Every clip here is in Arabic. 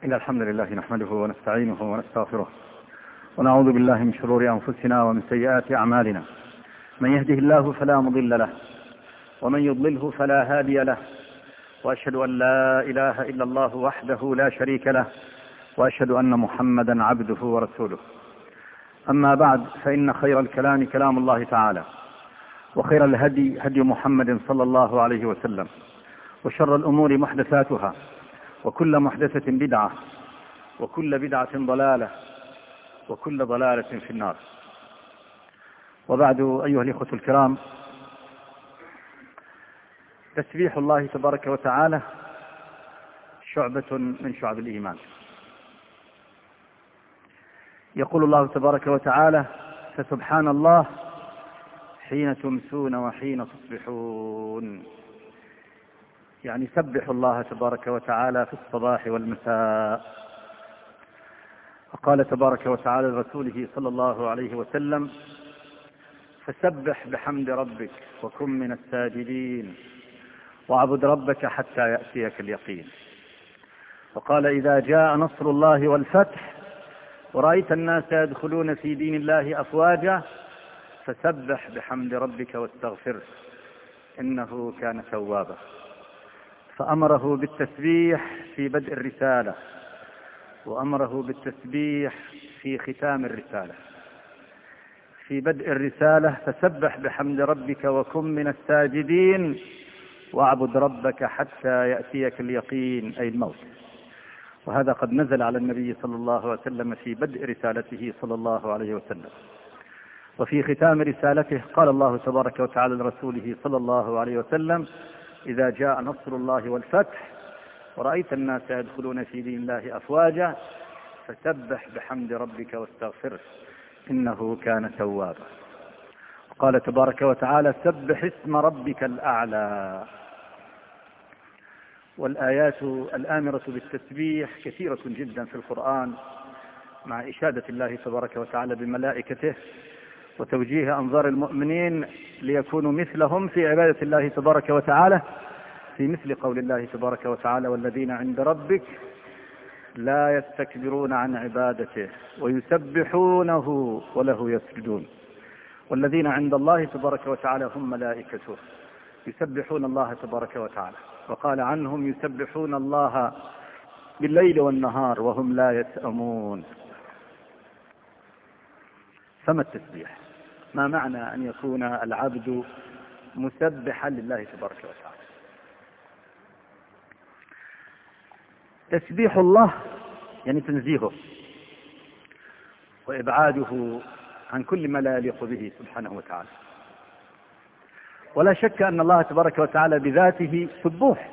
إن الحمد لله نحمده ونستعينه ونستغفره ونعوذ بالله من شرور أنفسنا ومن سيئات أعمالنا. من يهده الله فلا مضل له ومن يضلله فلا هادي له، وأشهد أن لا إله إلا الله وحده لا شريك له، وأشهد أن محمدا عبده ورسوله. أما بعد، فإن خير الكلام كلام الله تعالى، وخير الهدي هدي محمد صلى الله عليه وسلم، وشر الأمور محدثاتها، وكل محدثة بدعة، وكل بدعة ضلالة، وكل ضلالة في النار. وبعد، أيها الإخوة الكرام، تسبيح الله تبارك وتعالى شعبة من شعب الإيمان. يقول الله تبارك وتعالى: فسبحان الله حين تمسون وحين تصبحون. يعني سبحوا الله تبارك وتعالى في الصباح والمساء. وقال تبارك وتعالى لرسوله صلى الله عليه وسلم: فسبح بحمد ربك وكن من الساجدين واعبد ربك حتى يأتيك اليقين. وقال: إذا جاء نصر الله والفتح ورأيت الناس يدخلون في دين الله أفواجا فسبح بحمد ربك واستغفره إنه كان توابا. فأمره بالتسبيح في بدء الرسالة، وأمره بالتسبيح في ختام الرسالة. في بدء الرسالة: فسبح بحمد ربك وكن من الساجدين واعبد ربك حتى يأتيك اليقين، أي الموت. وهذا قد نزل على النبي صلى الله عليه وسلم في بدء رسالته صلى الله عليه وسلم. وفي ختام رسالته قال الله تبارك وتعالى لرسوله صلى الله عليه وسلم: إذا جاء نصر الله والفتح ورأيت الناس يدخلون في دين الله أفواجا فسبح بحمد ربك واستغفره إنه كان توابا. قال تبارك وتعالى: سبح اسم ربك الأعلى. والآيات الآمرة بالتسبيح كثيرة جدا في القرآن، مع إشادة الله تبارك وتعالى بملائكته وتوجيه أنظار المؤمنين ليكونوا مثلهم في عبادة الله تبارك وتعالى، في مثل قول الله تبارك وتعالى: والذين عند ربك لا يستكبرون عن عبادته ويسبحونه وله يسجدون. والذين عند الله تبارك وتعالى هم ملائكته يسبحون الله تبارك وتعالى. وقال عنهم: يسبحون الله بالليل والنهار وهم لا يسأمون. فما التسبيح؟ ما معنى أن يكون العبد مسبحا لله تبارك وتعالى؟ تسبيح الله يعني تنزيهه وإبعاده عن كل ما لا يليق به سبحانه وتعالى. ولا شك أن الله تبارك وتعالى بذاته سبوح،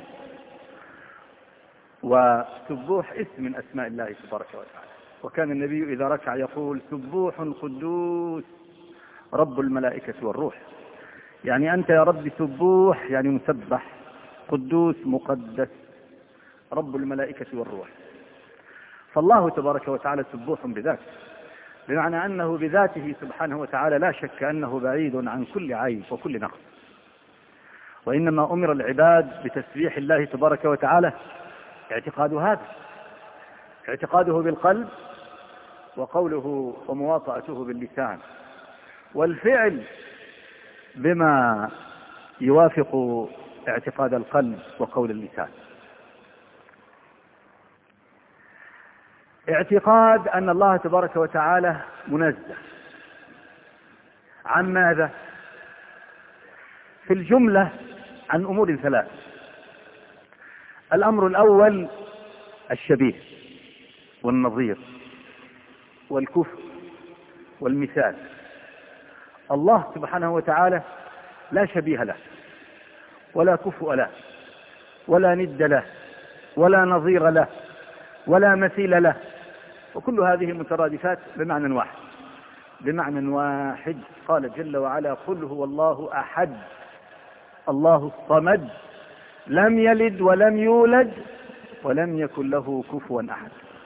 وسبوح اسم من أسماء الله تبارك وتعالى. وكان النبي إذا ركع يقول: سبوح قدوس رب الملائكة والروح. يعني أنت يا رب سبوح، يعني مسبح، قدوس مقدس، رب الملائكة والروح. فالله تبارك وتعالى سبوح بذاته، بمعنى أنه بذاته سبحانه وتعالى لا شك أنه بعيد عن كل عيب وكل نقص. وإنما أمر العباد بتسبيح الله تبارك وتعالى اعتقاد هذا، اعتقاده بالقلب، وقوله ومواطأته باللسان، والفعل بما يوافق اعتقاد القلب وقول اللسان. اعتقاد أن الله تبارك وتعالى منزه عن ماذا؟ في الجملة عن أمور ثلاث. الأمر الأول الشبيه والنظير والكفء والمثال. الله سبحانه وتعالى لا شبيه له، ولا كفء له، ولا ند له، ولا نظير له، ولا مثيل له. وكل هذه المترادفات بمعنى واحد، بمعنى واحد. قال جل وعلا: قل هو الله أحد الله الصمد لم يلد ولم يولد ولم يكن له كفوا أحد.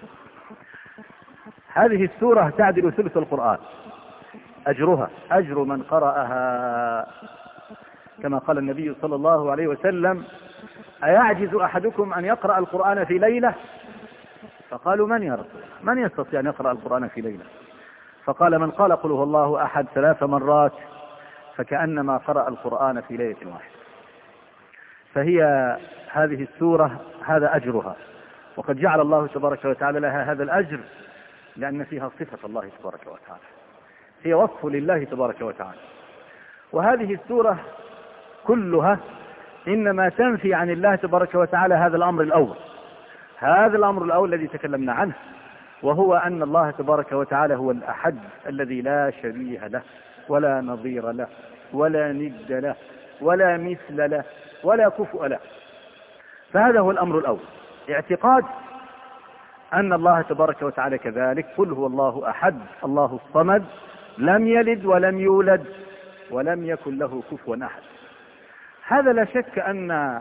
هذه السورة تعدل ثلث القرآن، أجرها أجر من قرأها، كما قال النبي صلى الله عليه وسلم: أيعجز أحدكم أن يقرأ القرآن في ليلة؟ فقالوا من يا رسول الله؟ من يستطيع أن يقرأ القرآن في ليلة؟ فقال من قال قل هو الله أحد 3 مرات فكأنما قرأ القرآن في ليلة واحدة. فهي هذه السورة هذا أجرها، وقد جعل الله تبارك وتعالى لها هذا الأجر لأن فيها صفة الله تبارك وتعالى، هي وصف لله تبارك وتعالى. وهذه السورة كلها إنما تنفي عن الله تبارك وتعالى هذا الأمر الأول، هذا الأمر الأول الذي تكلمنا عنه، وهو أن الله تبارك وتعالى هو الأحد الذي لا شبيه له ولا نظير له ولا ند له ولا مثل له ولا كفؤ له. فهذا هو الأمر الأول، اعتقاد أن الله تبارك وتعالى كذلك. قل هو الله أحد الله الصمد لم يلد ولم يولد ولم يكن له كفوا أحد. هذا لا شك أن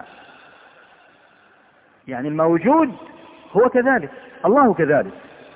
يعني الموجود هو كذلك، الله كذلك،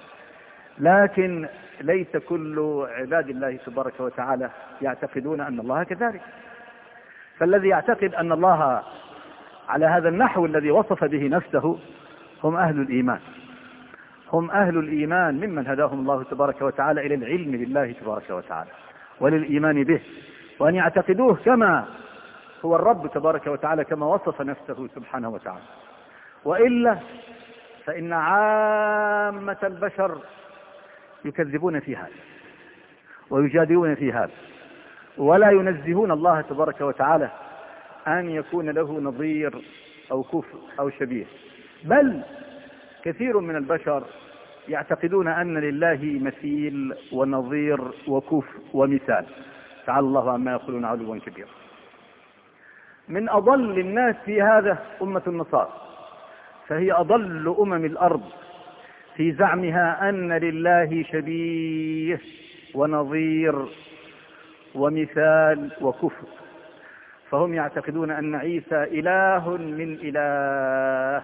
لكن ليس كل عباد الله تبارك وتعالى يعتقدون أن الله كذلك. فالذي يعتقد أن الله على هذا النحو الذي وصف به نفسه هم أهل الإيمان، هم أهل الإيمان ممن هداهم الله تبارك وتعالى إلى العلم بالله تبارك وتعالى وللإيمان به، وأن يعتقدوه كما هو الرب تبارك وتعالى كما وصف نفسه سبحانه وتعالى. وإلا فإن عامة البشر يكذبون في هذا ويجادلون في هذا ولا ينزهون الله تبارك وتعالى أن يكون له نظير أو كفء أو شبيه، بل كثير من البشر يعتقدون أن لله مثيل ونظير وكفء ومثال، تعالى الله عما يقولون علوا كبيرا. من أضل الناس في هذا أمة النصارى، فهي أضل أمم الأرض في زعمها أن لله شبيه ونظير ومثال وكفء. فهم يعتقدون أن عيسى إله من إله،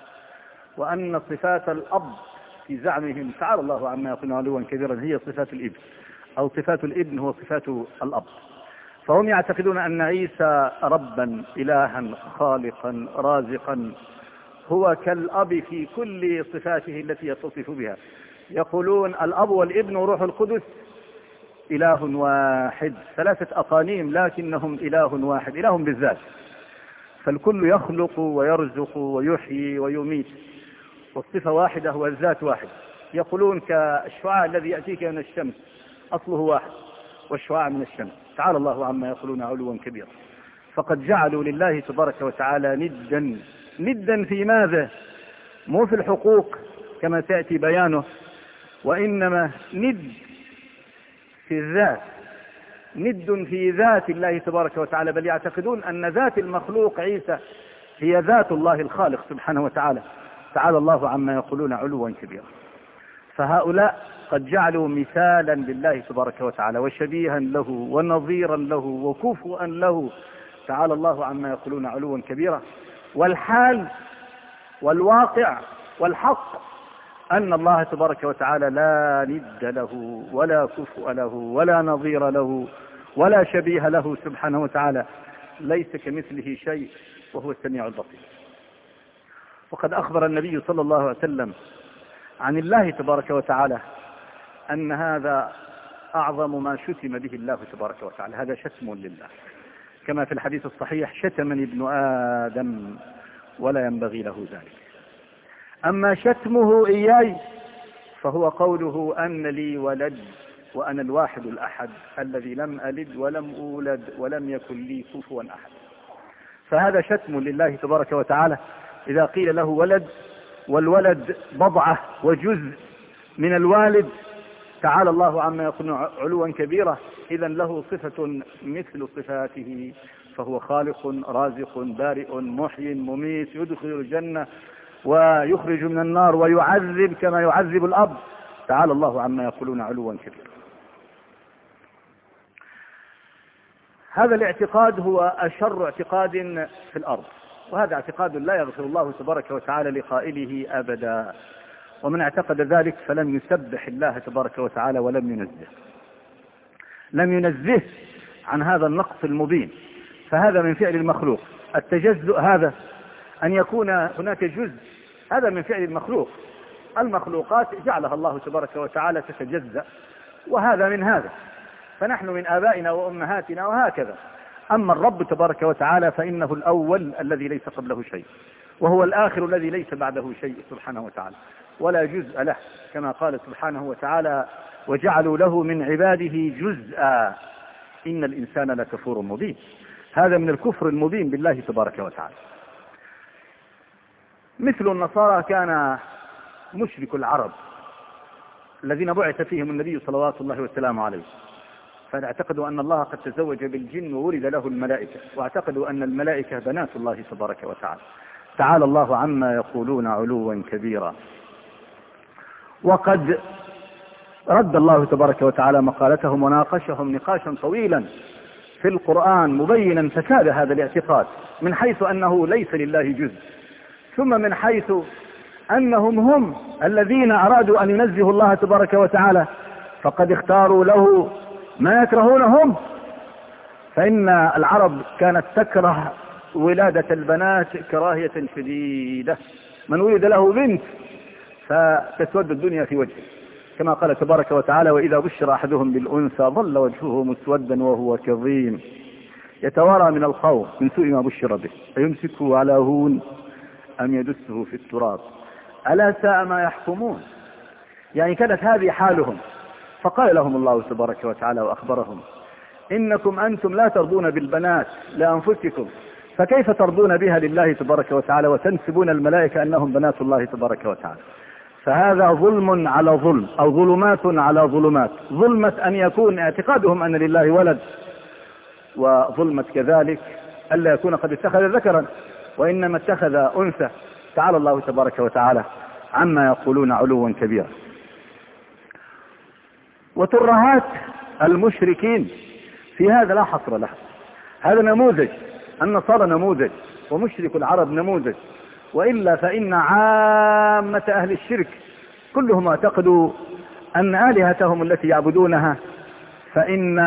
وأن صفات الأب في زعمهم تعالى الله عما يقولون علوا كبيرا هي صفات الابن، أو صفات الابن هو صفات الأب. فهم يعتقدون أن عيسى ربا إلها خالقا رازقا هو كالأب في كل صفاته التي يتصف بها. يقولون الأب والابن وروح القدس إله واحد، 3 أقانيم لكنهم إله واحد، إله بالذات، فالكل يخلق ويرزق ويحيي ويميت، والصفة واحدة والذات واحد. يقولون كالشعاع الذي يأتيك من الشمس أصله واحد والشعاع من الشمس، تعالى الله عما يقولون علوا كبيرا. فقد جعلوا لله تبارك وتعالى ندا في ماذا؟ مو في الحقوق كما سيأتي بيانه، وإنما ند في الذات، ند في ذات الله تبارك وتعالى، بل يعتقدون أن ذات المخلوق عيسى هي ذات الله الخالق سبحانه وتعالى، تعالى الله عما يقولون علوا كبيرا. فهؤلاء قد جعلوا مثالا لله تبارك وتعالى وشبيها له ونظيرا له وكفوا له، تعالى الله عما يقولون علوا كبيرا. والحال والواقع والحق أن الله تبارك وتعالى لا ند له ولا كفء له ولا نظير له ولا شبيه له سبحانه وتعالى، ليس كمثله شيء وهو السميع البصير. وقد أخبر النبي صلى الله عليه وسلم عن الله تبارك وتعالى أن هذا أعظم ما شتم به الله تبارك وتعالى، هذا شتم لله، كما في الحديث الصحيح شتمني ابن آدم ولا ينبغي له ذلك. أما شتمه إياي فهو قوله أن لي ولد وأنا الواحد الأحد الذي لم ألد ولم أولد ولم يكن لي كفوا أحد. فهذا شتم لله تبارك وتعالى إذا قيل له ولد، والولد بضعة وجزء من الوالد، تعالى الله عما يقولون علوا كبيرا. إذا له صفة مثل صفاته، فهو خالق رازق بارئ محيي مميت، يدخل الجنة ويخرج من النار ويعذب كما يعذب الأب، تعالى الله عما يقولون علوا كبيرا. هذا الاعتقاد هو أشر اعتقاد في الأرض، وهذا اعتقاد لا يغفر الله تبارك وتعالى لقائله أبدا. ومن اعتقد ذلك فلم يسبح الله تبارك وتعالى ولم ينزه عن هذا النقص المبين. فهذا من فعل المخلوق، التجزؤ هذا أن يكون هناك جزء، هذا من فعل المخلوق، المخلوقات جعلها الله تبارك وتعالى تتجزأ، وهذا من هذا، فنحن من آبائنا وأمهاتنا وهكذا. أما الرب تبارك وتعالى فإنه الأول الذي ليس قبله شيء، وهو الآخر الذي ليس بعده شيء سبحانه وتعالى، ولا جزء له، كما قال سبحانه وتعالى: وجعلوا له من عباده جزءا إن الإنسان لكفور مبين. هذا من الكفر المبين بالله تبارك وتعالى. مثل النصارى كان مشرك العرب الذين بعث فيهم النبي صلوات الله والسلام عليه، فاعتقدوا أن الله قد تزوج بالجن وولد له الملائكة، واعتقدوا أن الملائكة بنات الله تبارك وتعالى. تعالى الله عما يقولون علوا كبيرا. وقد رد الله تبارك وتعالى مقالتهم وناقشهم نقاشا طويلا في القرآن، مبينا فساد هذا الاعتقاد، من حيث أنه ليس لله جزء، ثم من حيث أنهم هم الذين أرادوا أن ينزهوا الله تبارك وتعالى، فقد اختاروا له ما يكرهونهم. فإن العرب كانت تكره ولادة البنات كراهية شديدة، من ولد له بنت فتسود الدنيا في وجهه، كما قال تبارك وتعالى: وإذا بشر أحدهم بالأنثى ظل وجهه مسودا وهو كظيم يتوارى من الخوف من سوء ما بشر به أيمسكه على هون أم يدسه في التراب ألا ساء ما يحكمون. يعني كانت هذه حالهم، فقال لهم الله تبارك وتعالى وأخبرهم: إنكم أنتم لا ترضون بالبنات لأنفسكم، فكيف ترضون بها لله تبارك وتعالى وتنسبون الملائكة أنهم بنات الله تبارك وتعالى؟ فهذا ظلم على ظلم، أو ظلمات على ظلمات. ظلمة أن يكون اعتقادهم أن لله ولد، وظلمة كذلك ألا يكون قد اتخذ ذكرا وإنما اتخذ أنثى. تعالى الله تبارك وتعالى عما يقولون علوا كبيرا. وترهات المشركين في هذا لا حصر له. هذا نموذج، النصارى نموذج، ومشرك العرب نموذج، وإلا فإن عامة أهل الشرك كلهم اعتقدوا أن آلهتهم التي يعبدونها فإن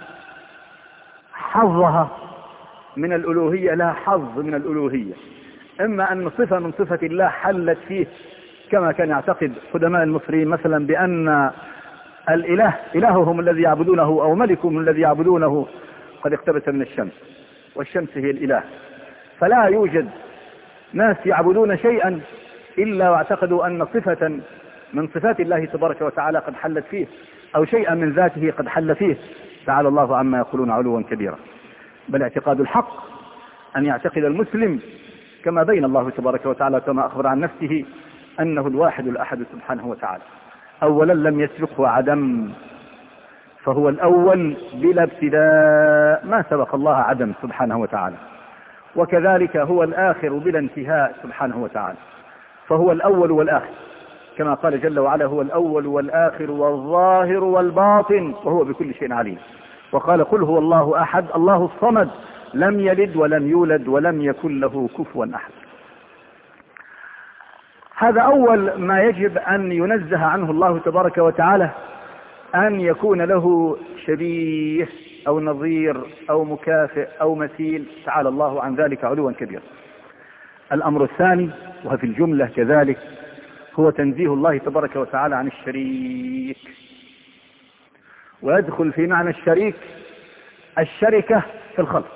حظها من الألوهية لها حظ من الألوهية، إما أن صفة من صفة الله حلت فيه، كما كان يعتقد قدماء المصريين مثلا بأن الإله إلههم الذي يعبدونه أو ملكهم الذي يعبدونه قد اقتبس من الشمس، والشمس هي الإله، فلا يوجد ناس يعبدون شيئا إلا واعتقدوا أن صفة من صفات الله تبارك وتعالى قد حلت فيه، أو شيئا من ذاته قد حل فيه. تعالى الله عما يقولون علوا كبيرا. بل اعتقاد الحق أن يعتقد المسلم كما بين الله تبارك وتعالى كما أخبر عن نفسه أنه الواحد الأحد سبحانه وتعالى. أولا لم يسبقه عدم، فهو الأول بلا ابتداء، ما سبق الله عدم سبحانه وتعالى. وكذلك هو الآخر بلا انتهاء سبحانه وتعالى، فهو الأول والآخر، كما قال جل وعلا: هو الأول والآخر والظاهر والباطن وهو بكل شيء عليم. وقال: قل هو الله أحد الله الصمد لم يلد ولم يولد ولم يكن له كفوا أحد. هذا أول ما يجب أن ينزه عنه الله تبارك وتعالى، أن يكون له شبيه أو نظير أو مكافئ أو مثيل. تعالى الله عن ذلك علوا كبيرا. الأمر الثاني وفي الجملة كذلك هو تنزيه الله تبارك وتعالى عن الشريك، ويدخل في معنى الشريك الشركة في الخلق،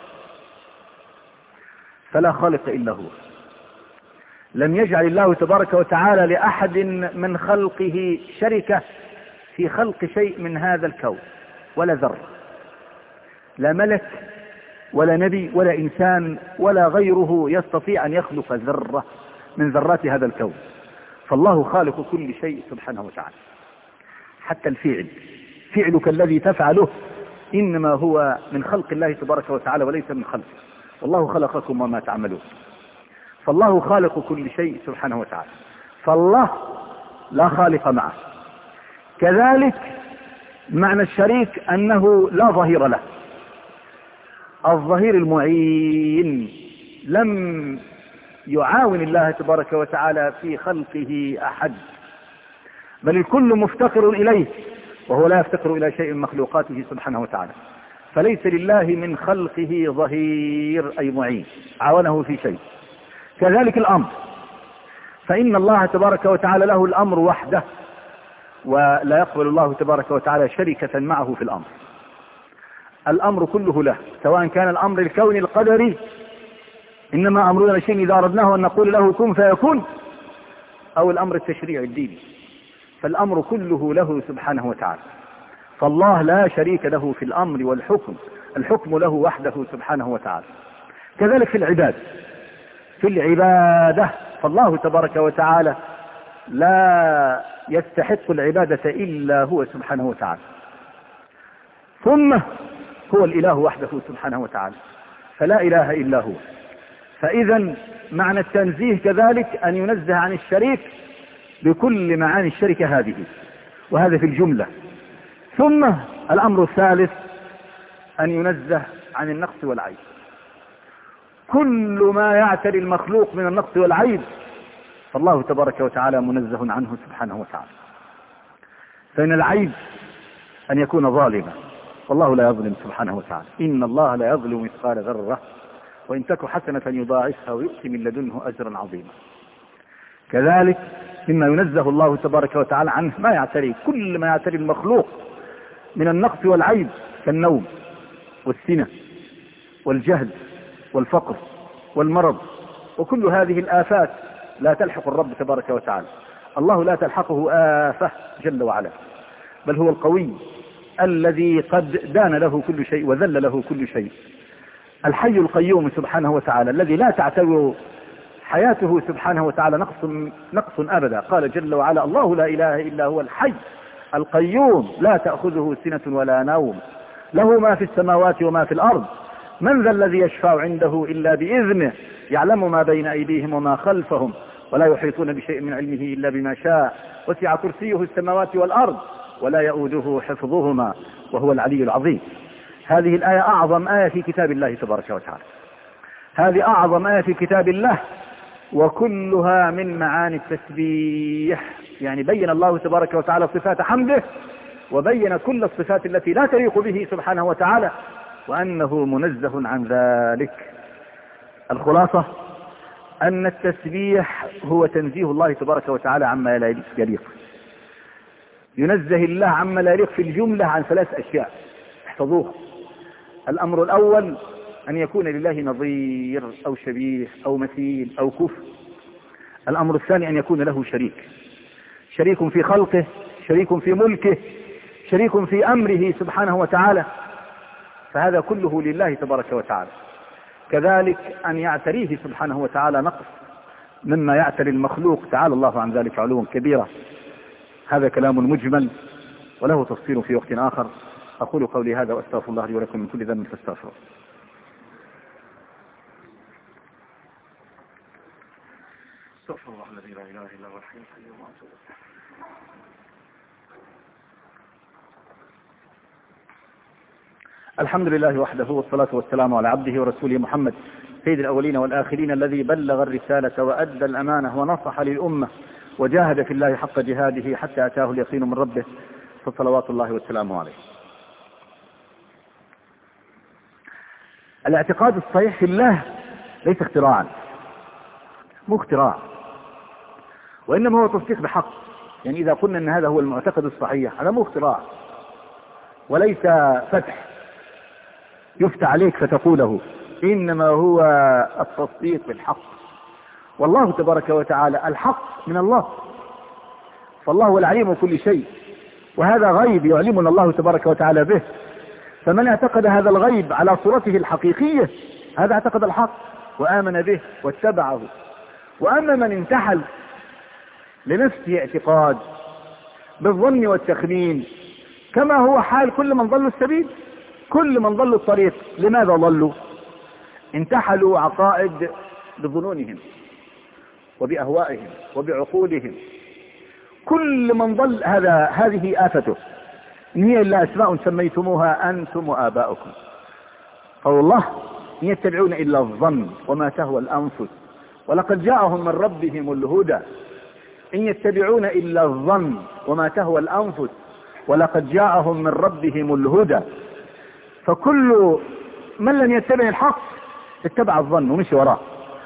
فلا خالق إلا هو. لم يجعل الله تبارك وتعالى لأحد من خلقه شركة في خلق شيء من هذا الكون، ولا ذرة، لا ملك ولا نبي ولا إنسان ولا غيره يستطيع أن يخلق ذرة من ذرات هذا الكون. فالله خالق كل شيء سبحانه وتعالى، حتى الفعل، فعلك الذي تفعله إنما هو من خلق الله تبارك وتعالى وليس من خلقه، والله خلقكم وما تعملون. فالله خالق كل شيء سبحانه وتعالى، فالله لا خالق معه. كذلك معنى الشريك أنه لا ظهير له، الظهير المعين لم يعاون الله تبارك وتعالى في خلقه أحد، بل الكل مفتقر إليه وهو لا يفتقر إلى شيء من مخلوقاته سبحانه وتعالى. فليس لله من خلقه ظهير أي معين عاونه في شيء. كذلك الأمر، فإن الله تبارك وتعالى له الأمر وحده، ولا يقبل الله تبارك وتعالى شركة معه في الأمر. الأمر كله له، سواء كان الأمر الكوني القدري، إنما أمرنا لشيء إذا أردناه أن نقول له كن فيكون، أو الأمر التشريعي الديني، فالأمر كله له سبحانه وتعالى. فالله لا شريك له في الأمر والحكم، الحكم له وحده سبحانه وتعالى. كذلك في العباد، في العبادة، فالله تبارك وتعالى لا يستحق العبادة إلا هو سبحانه وتعالى، ثم هو الإله وحده سبحانه وتعالى، فلا إله إلا هو. فإذا معنى التنزيه كذلك أن ينزه عن الشريك بكل معاني الشركة هذه، وهذا في الجملة. ثم الأمر الثالث أن ينزه عن النقص والعيب. كل ما يعتري المخلوق من النقص والعيب فالله تبارك وتعالى منزه عنه سبحانه وتعالى. فإن العيب أن يكون ظالما، والله لا يظلم سبحانه وتعالى. إن الله لا يظلم مثقال ذرة وإن تك حسنة يضاعفها ويؤتي من لدنه أجرا عظيما. كذلك مما ينزه الله تبارك وتعالى عنه ما يعتري، كل ما يعتري المخلوق من النقص والعيب، كالنوم والسنة والجهل والفقر والمرض، وكل هذه الآفات لا تلحق الرب تبارك وتعالى. الله لا تلحقه آفة جل وعلا، بل هو القوي الذي قد دان له كل شيء وذل له كل شيء. الحي القيوم سبحانه وتعالى الذي لا تعتبر حياته سبحانه وتعالى نقص أبدا. قال جل وعلا: الله لا إله إلا هو الحي القيوم لا تأخذه سنة ولا نوم له ما في السماوات وما في الأرض من ذا الذي يشفع عنده إلا بإذنه يعلم ما بين أيديهم وما خلفهم ولا يحيطون بشيء من علمه إلا بما شاء وسع كرسيه السماوات والأرض ولا يؤوده حفظهما وهو العلي العظيم. هذه الآية أعظم آية في كتاب الله تبارك وتعالى، هذه أعظم آية في كتاب الله، وكلها من معاني التسبيح. يعني بين الله تبارك وتعالى صفات حمده، وبين كل الصفات التي لا تليق به سبحانه وتعالى، وأنه منزه عن ذلك. الخلاصة أن التسبيح هو تنزيه الله تبارك وتعالى عما لا يليق. ينزه الله عما لا يليق في الجملة عن 3 أشياء احفظوها. الأمر الأول أن يكون لله نظير أو شبيه أو مثيل أو كفء. الأمر الثاني أن يكون له شريك في خلقه، شريك في ملكه، شريك في أمره سبحانه وتعالى، فهذا كله لله تبارك وتعالى. كذلك أن يعتريه سبحانه وتعالى نقص مما يعتري المخلوق، تعالى الله عن ذلك علوا كبيرا. هذا كلام مجمل وله تفصيل في وقت آخر. أقول قولي هذا وأستغفر الله لي ولكم من كل ذنب فاستغفروه. استغفر الله الذي لا إله إلا هو الحي القيوم وأتوب إليه. الحمد لله وحده والصلاة والسلام على عبده ورسوله محمد سيد الأولين والآخرين الذي بلغ الرسالة وأدى الأمانة ونصح للأمة وجاهد في الله حق جهاده حتى أتاه اليقين من ربه، فصلوات الله والسلام عليه. الاعتقاد الصحيح في الله ليس اختراعا، مو اختراع، وإنما هو تصديق بحق. يعني إذا قلنا أن هذا هو المعتقد الصحيح، هذا مو اختراع وليس فتح يفتح عليك فتقوله، إنما هو التصديق بالحق. والله تبارك وتعالى الحق من الله، فالله هو العليم كل شيء، وهذا غيب يعلمنا الله تبارك وتعالى به. فمن اعتقد هذا الغيب على صورته الحقيقية هذا اعتقد الحق وآمن به واتبعه. وأما من انتحل لنفسه اعتقاد بالظن والتخمين، كما هو حال كل من ضل السبيل، كل من ضلوا الطريق. لماذا ضلوا؟ انتحلوا عقائد بظنونهم وبأهوائهم وبعقولهم. كل من ضل هذه آفته، إن هي إلا أسماء سميتموها أنتم وآباؤكم. قول الله: إن يتبعون إلا الظن وما تهوى الأنفس ولقد جاءهم من ربهم الهدى. إن يتبعون إلا الظن وما تهوى الأنفس ولقد جاءهم من ربهم الهدى. فكل من لم يتبع الحق اتبع الظن ومشي وراه،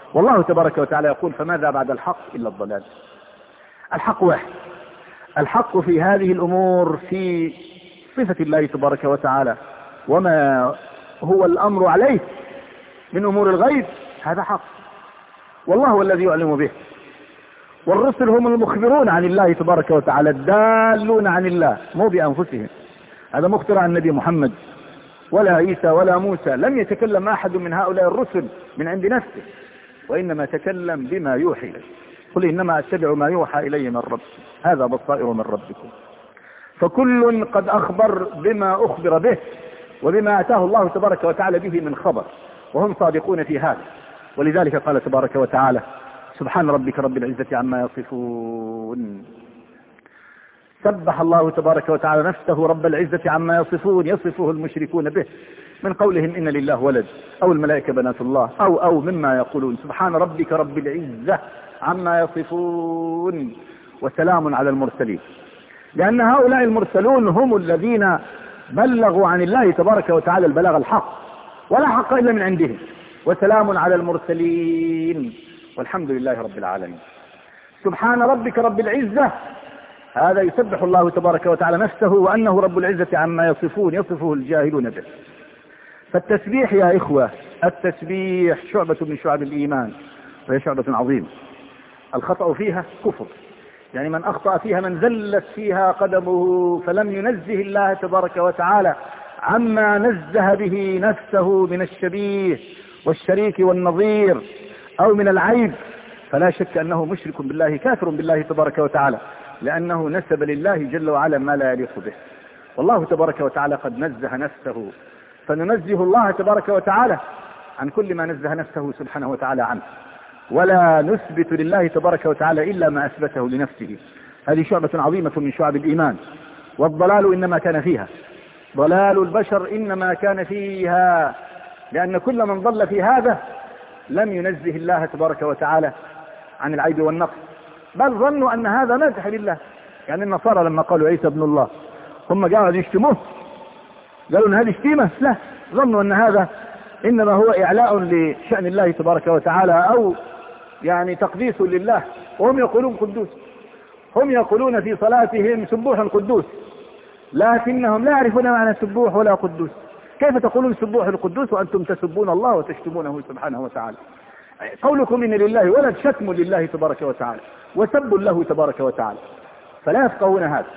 والله تبارك وتعالى يقول فماذا بعد الحق إلا الضلال. الحق واحد. الحق في هذه الأمور في صفة الله تبارك وتعالى وما هو الأمر عليه من أمور الغيب، هذا حق، والله هو الذي يعلم به، والرسل هم المخبرون عن الله تبارك وتعالى الدالون عن الله مو بأنفسهم. هذا مخبر عن النبي محمد ولا عيسى ولا موسى، لم يتكلم أحد من هؤلاء الرسل من عند نفسه، وإنما تكلم بما يوحي إليه. قل إنما أتبع ما يوحى إلي من ربي، هذا بصائر من ربكم. فكل قد أخبر بما أخبر به وبما أتاه الله تبارك وتعالى به من خبر، وهم صادقون في هذا. ولذلك قال تبارك وتعالى سبحان ربك رب العزة عما يصفون. سبح الله تبارك وتعالى نفسه رب العزة عما يصفون، يصفه المشركون به من قولهم إن لله ولد أو الملائكة بنات الله أو مما يقولون. سبحان ربك رب العزة عما يصفون وسلام على المرسلين، لأن هؤلاء المرسلون هم الذين بلغوا عن الله تبارك وتعالى البلاغ الحق، ولا حق إلا من عندهم. وسلام على المرسلين والحمد لله رب العالمين. سبحان ربك رب العزة، هذا يسبح الله تبارك وتعالى نفسه وأنه رب العزة عما يصفون، يصفه الجاهلون به. فالتسبيح يا إخوة، التسبيح شعبة من شعب الإيمان، وهي شعبة عظيمة. الخطأ فيها كفر، يعني من أخطأ فيها، من زلت فيها قدمه فلم ينزه الله تبارك وتعالى عما نزه به نفسه من الشبيه والشريك والنظير أو من العيب، فلا شك أنه مشرك بالله كافر بالله تبارك وتعالى، لأنه نسب لله جل وعلا ما لا يليق به. والله تبارك وتعالى قد نزه نفسه، فننزه الله تبارك وتعالى عن كل ما نزه نفسه سبحانه وتعالى عنه، ولا نثبت لله تبارك وتعالى إلا ما أثبته لنفسه. هذه شعبة عظيمة من شعب الإيمان. والضلال إنما كان فيها، ضلال البشر إنما كان فيها، لأن كل من ضل في هذا لم ينزه الله تبارك وتعالى عن العيب والنقص، بل ظنوا أن هذا مدح لله. يعني النصارى لما قالوا عيسى ابن الله هم قالوا يشتموه، قالوا ان هذه شتيمة، لا، ظنوا ان هذا انما هو اعلاء لشأن الله تبارك وتعالى، او يعني تقديس لله. وهم يقولون قدوس، هم يقولون في صلاتهم سبوح قدوس، لكنهم لا يعرفون معنى سبوح ولا قدوس. كيف تقولون سبوح القدوس وأنتم تسبون الله وتشتمونه سبحانه وتعالى؟ قولكم إن لله ولد شتم لله تبارك وتعالى وسب له تبارك وتعالى، فلا يفقهون هذا.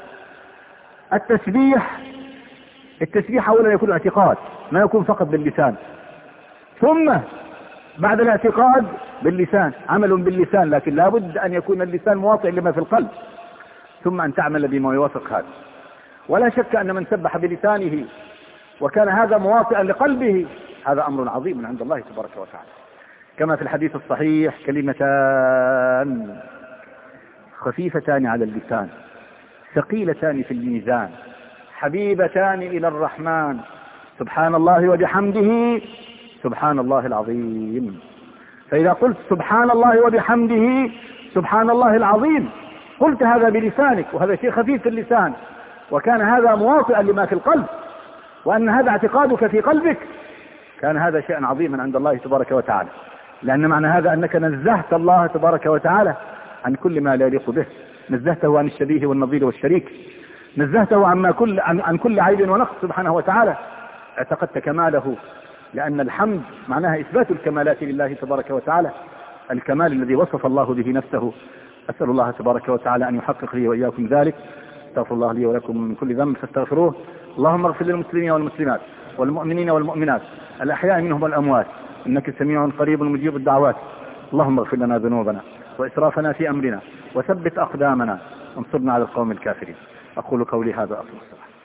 التسبيح أولا يكون اعتقاد، ما يكون فقط باللسان، ثم بعد الاعتقاد باللسان عمل باللسان، لكن لا بد أن يكون اللسان مواطئ لما في القلب، ثم أن تعمل بما يوافق هذا. ولا شك أن من سبح بلسانه وكان هذا مواطئا لقلبه، هذا أمر عظيم عند الله تبارك وتعالى. كما في الحديث الصحيح كلمتان خفيفتان على اللسان ثقيلتان في الميزان حبيبتان إلى الرحمن، سبحان الله وبحمده سبحان الله العظيم. فإذا قلت سبحان الله وبحمده سبحان الله العظيم، قلت هذا بلسانك، وهذا شيء خفيف في اللسان، وكان هذا مواطئا لما في القلب، وأن هذا اعتقادك في قلبك، كان هذا شيئا عظيما عند الله تبارك وتعالى. لأن معنى هذا أنك نزهت الله تبارك وتعالى عن كل ما لا يليق به، نزهته عن الشبيه والنظير والشريك، نزهته عن كل عيب ونقص سبحانه وتعالى، اعتقدت كماله، لأن الحمد معناها إثبات الكمالات لله تبارك وتعالى، الكمال الذي وصف الله به نفسه. أسأل الله تبارك وتعالى أن يحقق لي وإياكم ذلك. استغفر الله لي ولكم من كل ذنب فاستغفروه. اللهم اغفر للمسلمين والمسلمات والمؤمنين والمؤمنات الأحياء منهم والأموات، إنك سميع قريب مجيب الدعوات. اللهم اغفر لنا ذنوبنا وإسرافنا في أمرنا وثبت أقدامنا وانصرنا على القوم الكافرين. أقول قولي هذا، أقول الصلاة.